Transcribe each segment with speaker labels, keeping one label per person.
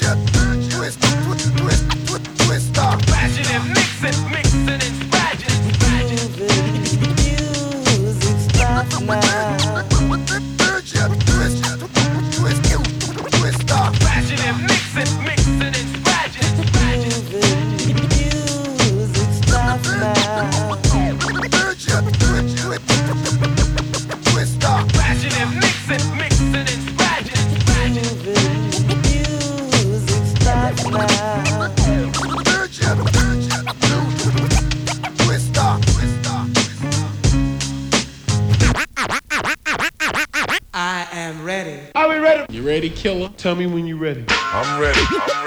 Speaker 1: Killer, tell me when you're ready.
Speaker 2: I'm ready.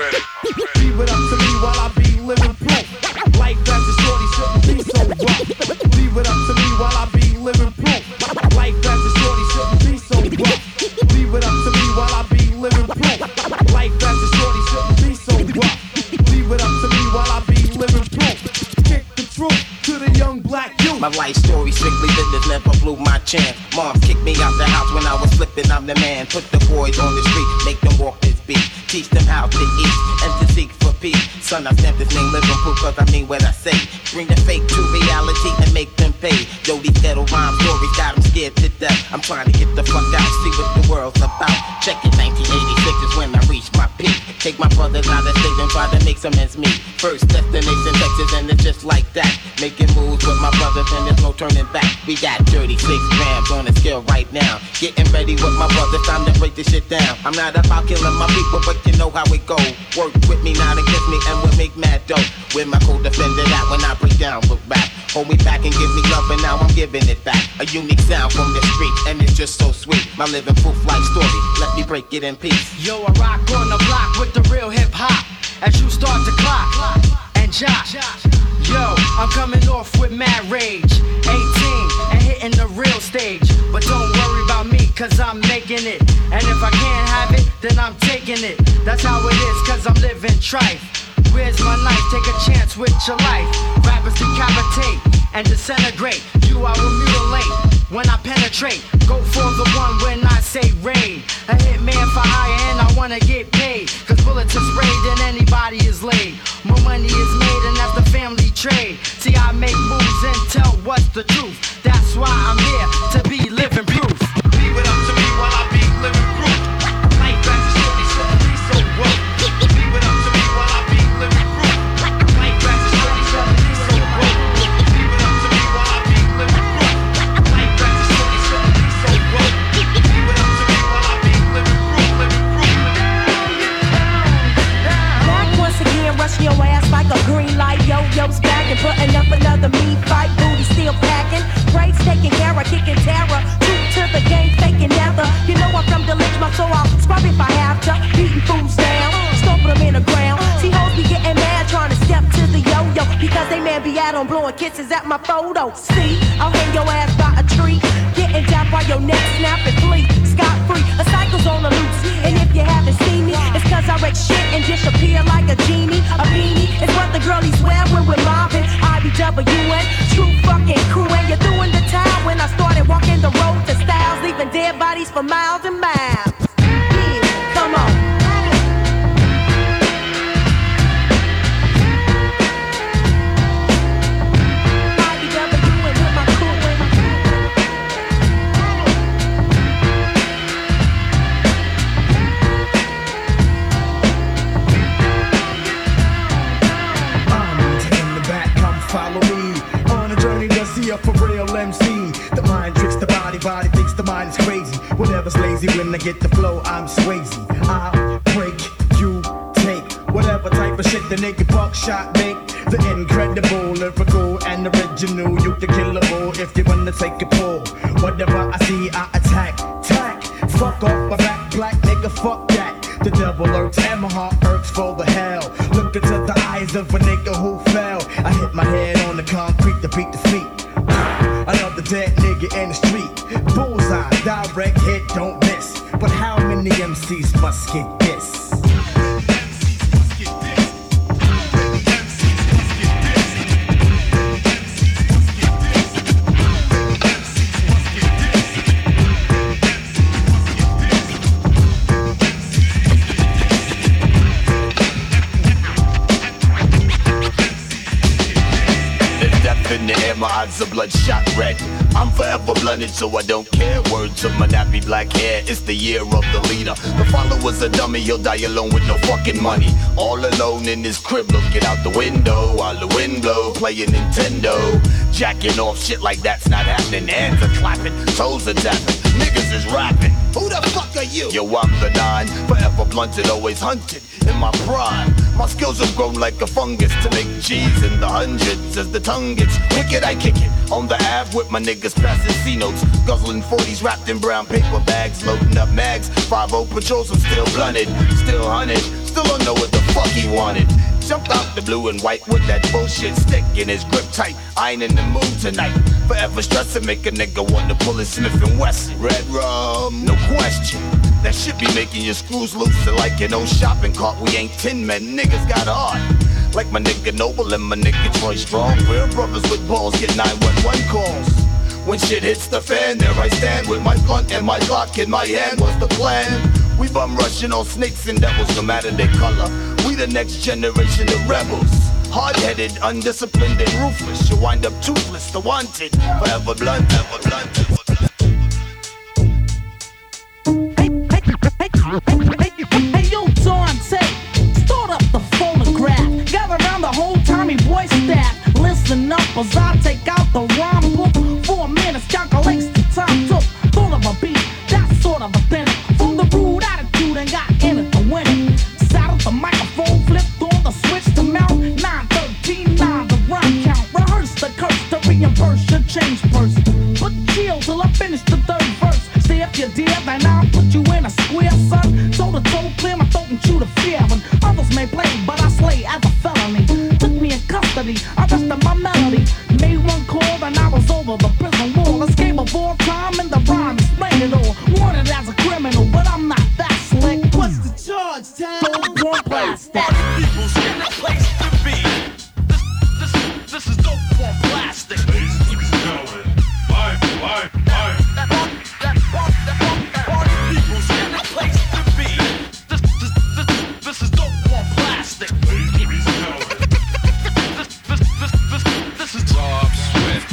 Speaker 3: Leave it up to me while I be living proof. Life as a shorty shouldn't be so rough. Leave it up to me while I be living proof. Life as a shorty shouldn't be so rough. Leave it up to me while I be living proof. Life as a shorty shouldn't be so rough. Leave it up to me while I be living proof. Kick the truth to the young black youth.
Speaker 4: My life story strictly business, never blew my chance. Mom kicked me out the house when I was flipping, I'm the man. Put the boys on the street, make them walk this beat. Teach them how to eat and to seek for peace. Son, I stamp this name living proof cause I mean what I say. Bring the fake to reality and make them pay. Yo, these ghetto rhyme stories got them scared to death. I'm trying to get the fuck out, see what the world's about. Check it, 1986 is when I reached my peak. Take my brothers out of state and try to make some ends meet. First destination Texas and it's just like that. Making moves with my brothers and there's no turning back. We got 36 grams on the scale right now. Getting ready with my brothers, time to break this shit down. I'm not about killing my people, but you know how it go. Work with me, not against me, and we'll make mad dough. Where my co-defender at when I break down with rap. Hold me back and give me love, and now I'm giving it back. A unique sound from the street, and it's just so sweet. My living proof life story, let me break it in peace.
Speaker 5: Yo, I rock on the block with the real hip hop. As you start to clock and jock. Yo, I'm coming off with mad rage. 18 and hitting the real stage. But don't worry about me, cause I'm making it. And if I can't have it, then I'm taking it. That's how it is, cause I'm living trife. Where's my knife? Take a chance with your life. Rappers decapitate and disintegrate. You I will mutilate when I penetrate. Go for the one when I say raid. A hitman for hire and I wanna get paid. Cause bullets are sprayed and anybody is laid. More money is made and that's the family trade. See I make moves and tell what's the truth. That's why I'm here to be living proof.
Speaker 3: Leave it up to me while I be living proof. Life as a shorty shouldn't be so rough. Leave it up to me while I be living proof. Life as a shorty shouldn't be so rough. Leave it up to me while I be living proof. Life as a shorty shouldn't be so rough. Leave it up to me while I be living proof.
Speaker 6: Back once again, rushing your ass like a green light. Yo-yo's back and putting up another meat fight. Booty still packing, brakes taking care of, kicking terror. True to the game, faking never. You know I'm from the Lynchburg, so I'll scrub if I have to. Beating fools down, stomping them in the ground. See hoes be getting mad trying to step to the yo-yo because they man be out on blowing kisses at my photo. See, I'll hang your ass by a tree, getting down by your neck, snap and flee. Scot free, a cycle's on the loose. And if you haven't seen me, it's cause I wreck shit and disappear like a genie. A beanie is what the girlies wear when we're mobbing. IBWN, true fucking crew. And you're doing the time when I started walking the road to Styles, leaving dead bodies for miles and miles. Yeah, come on.
Speaker 3: Follow me on a journey to see a for real MC. The mind tricks the body, body thinks the mind is crazy. Whatever's lazy when I get the flow, I'm Swayze. I'll break, you take whatever type of shit the naked buckshot make. The incredible, lyrical, and original. You the killable if you wanna take a pull. Whatever I see, I attack, tack. Fuck off my back, black nigga, fuck that. The devil lurks and my heart irks for the hell. Look into the eyes of a nigga who fell. I hit my head on the concrete to beat the feet. Another dead nigga in the street. Bullseye, direct hit, don't miss. But how many MCs must get this?
Speaker 1: eyes are bloodshot red. I'm forever blunted, so I don't care. Words of my nappy black hair, it's the year of the leader. The follower's a dummy, he'll die alone with no fucking money. All alone in his crib, looking out the window while the wind blow, playing Nintendo. Jacking off shit like that's not happening. Hands are clapping, toes are tapping, niggas is rapping. Who the fuck are you? Yo, I'm the 9, forever blunted, always hunted. In my prime, my skills have grown like a fungus to make cheese in the hundreds. As the tongue gets wicked, I kick it on the Ave with my niggas passing C notes, guzzling 40s wrapped in brown paper bags, loading up mags. 5-0 patrols, I'm still blunted, still hunted, still don't know what the fuck he wanted. Jumped out the blue and white with that bullshit stick in his grip tight. I ain't in the mood tonight. Forever stressing, make a nigga wanna pull his Smith & Wesson. Red rum, no question. That shit be making your screws loose like an old shopping cart. We ain't tin men, niggas got heart. Like my nigga Noble and my nigga Troy Strong. Real brothers with balls get 911 calls. When shit hits the fan, there I stand with my blunt and my Glock in my hand. What's the plan? We bum rushing on snakes and devils, no matter their color. We the next generation of rebels. Hard-headed, undisciplined, and ruthless. You wind up toothless, the wanted. Forever blunt, ever blunt, ever blunt.
Speaker 6: Hey, yo, Dante, start up the phonograph. Gather around the whole Tommy Boy staff. Listen up as I take out the rhyme book. 4 minutes calculates the time took. Thought of a beat, that sort of a thing. From the rude attitude and got in it to win it. Saddled the microphone, flipped on the switch to mount. 913, 9 the rhyme count. Rehearse the curse to reimburse your change purse. But chill till I finish the 3rd verse. See if you did, then I'll put you in a square, son. Toe to toe, clear my throat and chew the fear. When others may play, but I slay as a felony. Took me in custody, arrested my melody. Made one call, then I was over the prison wall. Escape of all time, and the rhyme explain it all. Wanted as a criminal, but I'm not that slick. What's the charge, town? One plastic.
Speaker 2: People's in a place to be. This is dope for plastic.
Speaker 7: Ladies and gentlemen, live.
Speaker 2: People's in a place to be. This is dope for plastic.
Speaker 7: Ladies and gentlemen,
Speaker 2: This is Rob Swift.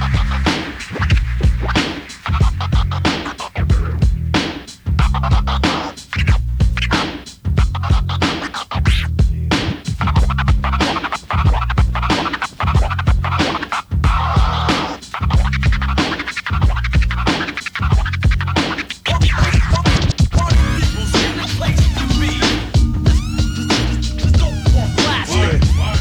Speaker 2: People's in a place to be. This is dope for plastic.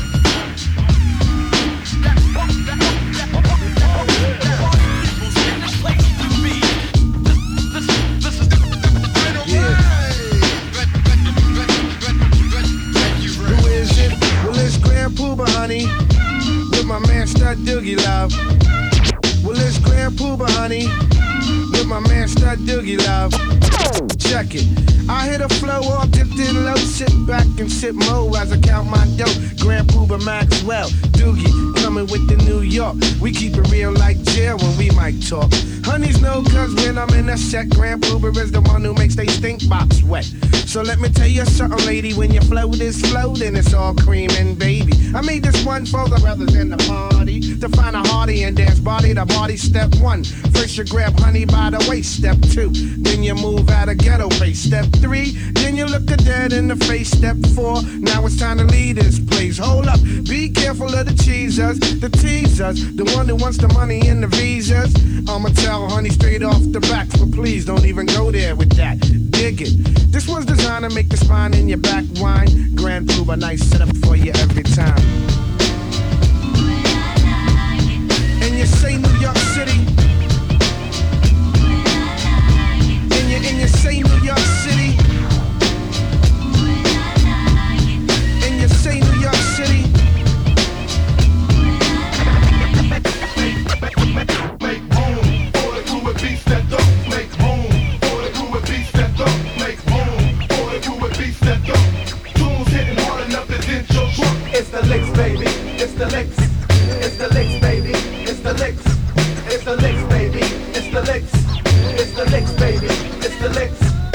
Speaker 3: Who is it? Well, it's Grand Pooba, honey, with my man Stud Doogie Love. Well, it's Grand Pooba, honey, with my man Stud Doogie Love. Check it. I hit a flow all dipped in low. Sit back and sip mo as I count my dough. Grand Pooba Maxwell, Doogie, coming with the New York. We keep it real like jail when we might talk. Honeys know, cause when I'm in a set, Grand Pooba is the one who makes they stink box wet. So let me tell you something, lady, when your flow is floating, it's all cream and baby. I made this one for the brothers in the party, to find a hearty and dance body to body. Step 1, first you grab honey by the waist. Step 2, then you move out of ghetto face. Step 3, then you look her dead in the face. Step 4, now it's time to leave this place. Hold up, be careful of the cheesers, the teasers, the one who wants the money and the visas. I'ma tell honey straight off the back, but please don't even go there with that. Dig it. This was designed to make the spine in your back whine. Grand Pooba, nice setup for you every time. And you say New York City. And you say New York City. And you say New York City.
Speaker 7: make room for the crew with beats that don't make room for the crew with beats that don't make room for the crew with beats that don't. Tunes hitting hard enough to dent your truck.
Speaker 3: It's the licks, baby. It's the licks. It's the licks, baby. It's the licks. It's the licks, baby. It's the licks. It's the licks, baby. It's the licks.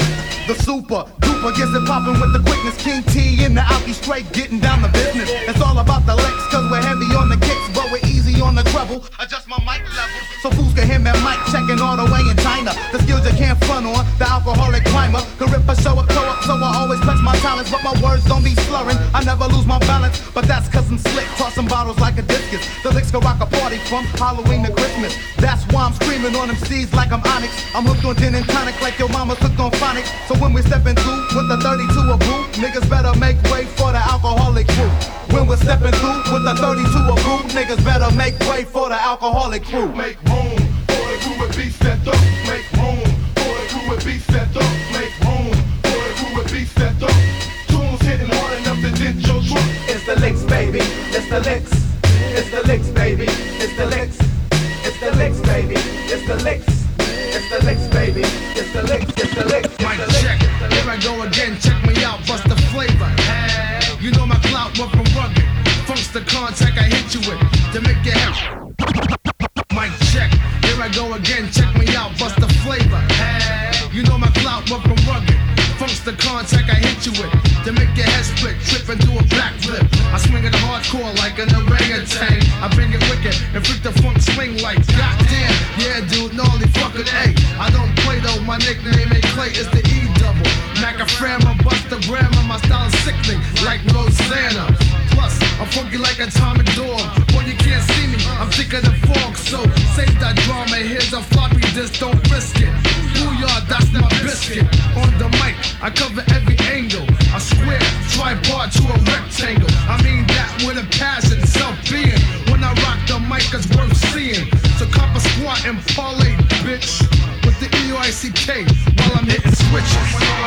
Speaker 3: The super duper gets it poppin' with the quickness. King T in the Alki straight getting down the business. It's all about the licks, cause we're heavy on the kicks, but we're easy on the treble. Adjust my mic level so fools can hear me mic checking all the way in China. The skills you can't front on, the alcoholic climber. Can rip a show up, so I always flex my talents, but my words don't be slurring. I never lose my balance, but that's cause I'm slick, tossing bottles like a discus. The licks can rock a party from Halloween to Christmas. That's why I'm screaming on them C's like I'm Onyx. I'm hooked on gin and tonic like your mama's hooked on phonics. So when we stepping through with the 32 a brew, niggas better make way for the alcoholic crew. When we're stepping through with the 32 a brew, niggas better make way for the alcoholic crew.
Speaker 7: Make room for the crew with beats that up. Make room for the crew with beats that up. Make room for the crew with beats that up. Tunes hitting hard enough to dent your truck.
Speaker 3: It's the licks, baby. It's the licks. It's the licks, baby. It's the licks. It's the licks, baby. It's the licks. It's the licks, baby. It's the licks. It's the licks.
Speaker 8: Mic check. Here I go again. Check me out. Bust the flavor. You know my clout went from rugged. Funk's the contact I hit you with to make you help. Mic check. Here I go again. Check me out. Bust the flavor. You know my clout went from rugged. Funk's the contact I hit you with to make your head split, trip and do a backflip. I swing it hardcore like an orangutan. I bring it wicked and freak the funk swing like goddamn. Yeah, dude, gnarly fucking A. I don't play though, my nickname ain't Clay, it's the E double. Macaframa, bust the grammar, my style is sickening like Rosanna. Plus, I'm funky like a atomic dog. Boy, you can't see me, I'm thicker than fog. So save that drama, here's a floppy disk, don't risk it. Booyah, that's my biscuit. On the mic, I cover every angle. A square, tripod to a rectangle. I mean that with a passion, self-being. When I rock the mic, it's worth seeing. So cop a squat and parlay, bitch, with the EOICK while I'm hitting switches.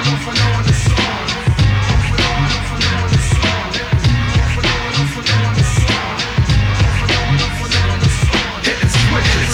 Speaker 8: Hitting switches.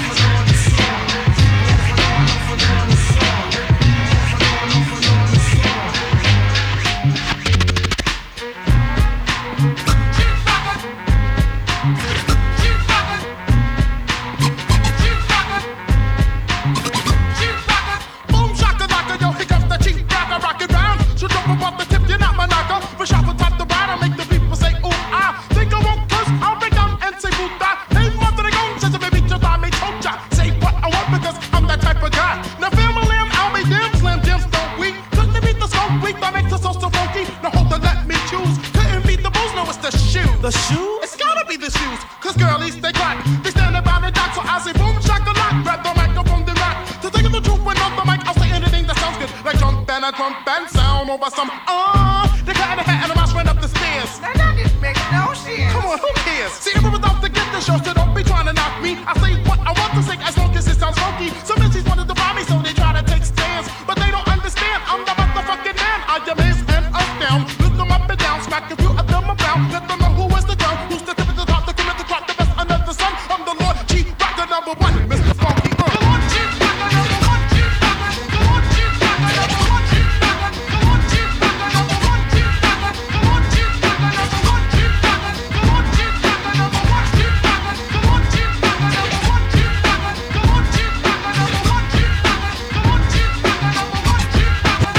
Speaker 3: The shoes? It's gotta be the shoes, cause girlies, they clap. They stand about the dock, so I say boom, shakalak. Grab the microphone, then rock. To take the truth when on the mic, I'll say anything that sounds good. Like jump and a jump and sound over some, they got in the hat and the mouse ran up the stairs.
Speaker 9: Now that didn't make no sense.
Speaker 3: Come on, who cares? See, everyone's out to get the show, so don't be trying to knock me. I say what I want to say as long as it sounds funky. Some bitches wanted to buy me, so they try to take stands. But they don't understand, I'm the motherfucking man. I amaze and astound. Lift them up and down, smack a few of them around. Let them know who is the girl, who's the tip of the top, the cream of the crop, the best under the sun. I'm the Lord Chief Rocker number one, Mr. Funky Earl. The Lord Chief Rocker number one, Chief Rocker. The Lord Chief Rocker number one, Chief Rocker. The Lord Chief Rocker number one, Chief Rocker. The Lord Chief Rocker number one, Chief Rocker. The Lord Chief Rocker number one, Chief Rocker. The Lord Chief Rocker number one, Chief Rocker. The Lord Chief Rocker number one, Chief Rocker. The Lord Chief Rocker number one, Chief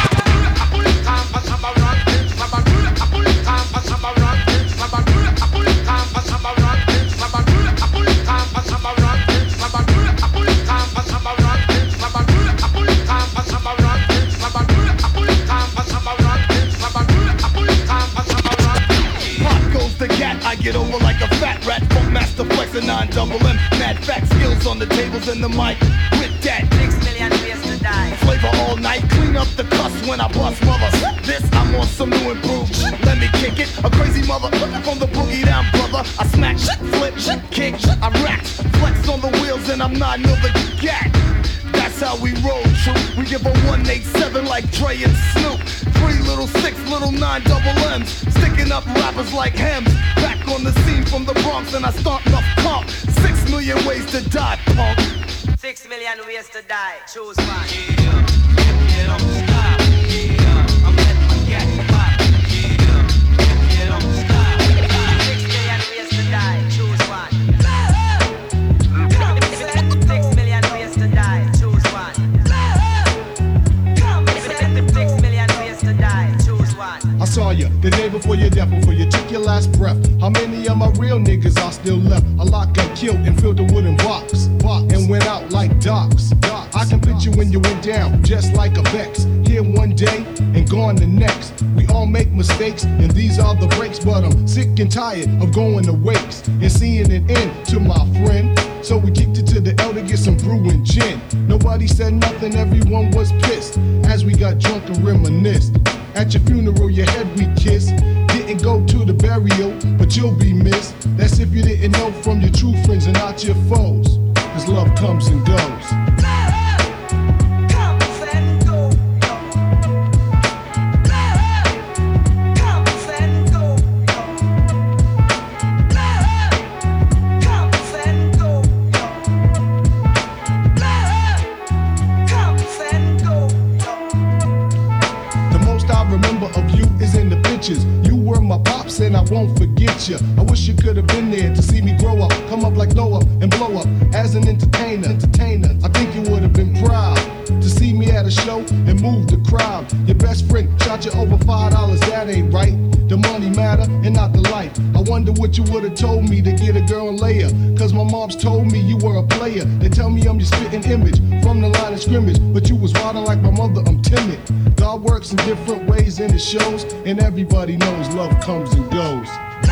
Speaker 1: I get over like a fat rat, funk master flex a 9 double M. Mad fact skills on the tables and the mic. With that
Speaker 9: 6 million ways to die.
Speaker 1: flavor all night, clean up the cuss when I bust mother. This I'm on some new improved. Let me kick it, a crazy mother from the boogie down, brother. I smack, flip, kick, I rack, flex on the wheels and I'm not another gat. That's how we roll, true. We give a 187 like Dre and Snoop. 3 little 6 little 9 double M's. Sticking up rappers like Hems. Back on the scene from the Bronx and I start enough comp. 6 million ways to die, punk.
Speaker 9: 6 million ways to die. Choose one.
Speaker 5: Yeah, don't stop. Yeah, I'm letting my gat pop. Yeah, don't stop.
Speaker 9: 6 million ways to die. Choose one. 6 million ways to die. Choose one. 6 million ways to die. Choose one.
Speaker 3: I saw you the day before your death, before you took your last breath. How many of my real niggas are still left? A lot got killed and filled the wooden box and went out like docs. I can picture when you went down, just like a Vex. Here one day and gone the next. We all make mistakes and these are the breaks, but I'm sick and tired of going to wakes and seeing an end to my friend. So we kicked it to the L to get some brew and gin. Nobody said nothing, everyone was pissed as we got drunk and reminisced. At your funeral, your head we kissed. Didn't go to the burial, but you'll be missed. That's if you didn't know from your true friends and not your foes. Cause love comes and goes. You were my pops and I won't forget you. I wish you could have been there to see me grow up, come up like Noah and blow up as an entertainer. I think you would have been proud to see me at a show and move the crowd. Your best friend shot you over $5, that ain't right. The money matter and not the life. I wonder what you would have told me to get a girl and lay her. Cause my mom's told me you were a player. They tell me I'm your spitting image from the line of scrimmage, but you was riding like my mother, I'm timid. God works in different ways and it shows, and everybody knows love comes and goes.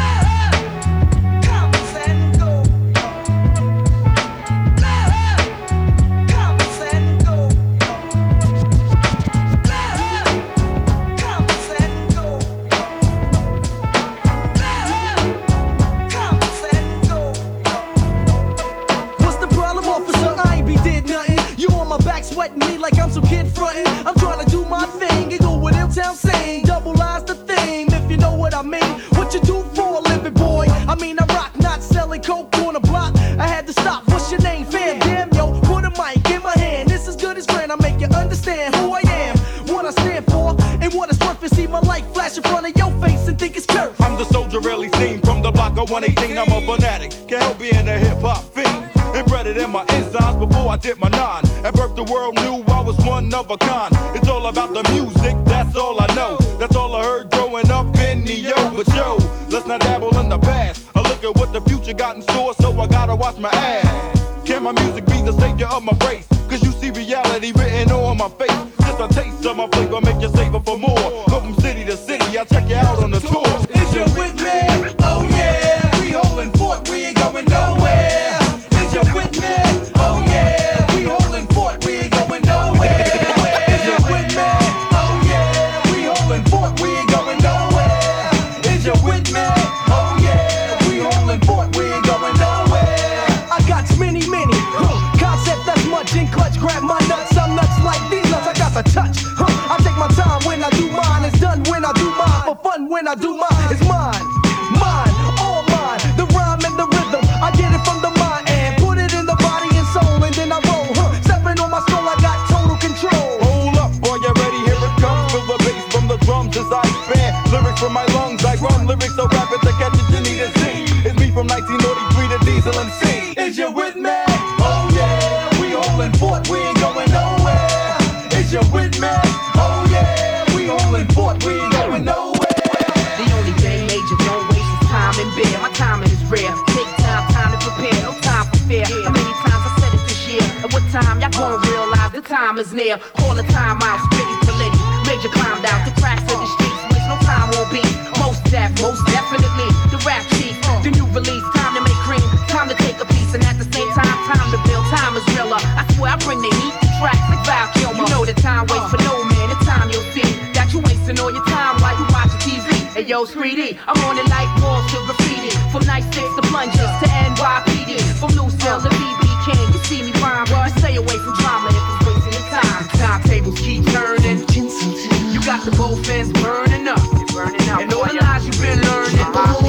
Speaker 10: Sweating me like I'm some kid frontin'. I'm trying to do my thing and go what Illtown saying. Double eyes the thing, if you know what I mean. What you do for a living, boy? I mean, I rock, not selling coke on the block. I had to stop. What's your name, fam? Damn, yo, put a mic in my hand. This is good as grand. I make you understand who I am, what I stand for, and what it's worth. And see my light flash in front of your face and think it's curve.
Speaker 11: I'm the soldier really seen from the block of 118. I'm a fanatic, can't help being a hip hop fiend. Embedded in my insides before I did my 9. At birth the world knew I was one of a kind. It's all about the music, that's all I know. That's all I heard growing up in the yo. But yo, let's not dabble in the past. I look at what the future got in store, so I gotta watch my ass. Can my music be the savior of my race? Cause you see reality written on my face. Just a taste of my flavor, make you savor for more. Go from city to city, I'll check you out on the tour.
Speaker 10: Is you with me? Oh yeah, we holding fort, we ain't going nowhere. Is you with me? Oh yeah, we holding fort, we ain't going nowhere. Is you with me? Oh yeah, we holding fort, we ain't going nowhere. Is you with me? Oh yeah, we holding fort, we ain't going nowhere. I got many, concept that's much in clutch. Grab my nuts, I'm nuts like these nuts. I got the touch. I take my time when I do mine. It's done when I do mine. For fun when I do mine. It's mine, all mine. The rhyme and the rhythm, I get it from the mind and put it in the body and soul, and then I roll. Stepping on my skull, I got total control.
Speaker 11: Hold up, boy, you ready? Here it comes. Feel the bass from the drums as I expand. Lyrics from my lungs, I run lyrics so rapid to catch it, you need to see. It's me from 1903 to Diesel MC.
Speaker 10: Is you with me? Oh yeah, we holding fort, we ain't going nowhere. Is you with me? Oh yeah, we holding fort, we ain't going nowhere.
Speaker 12: The only thing major, don't waste is time and beer. My timing is rare. Take time to prepare, no time for fear. How many times I said it this year? At what time y'all gonna realize the time is near? Call the time out, spitty to litty. Major climbed out the cracks of the streets, which no time won't be. Most definitely, the rap chief. The new release, time to make cream, time to take a piece, and at the same time to build. Time is realer. I swear I bring the heat, the tracks like Val Kilmer. You know the time waits for no man. The time you'll see that you wasting all your time while you watching TV. Hey yo, 3D, I'm on it like walls to graffiti. From night 6 to plungers to NYPD. From Lucille to BB King, you see me rhyme, but stay away from drama if it's wasting your time. Timetables keep turning. You got the both ends burning up. And all the lies you've been learning.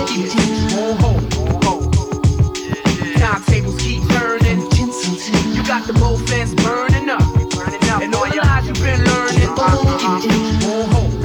Speaker 12: Timetables keep turning. You got the both ends burning up. And all the lies you've been learning.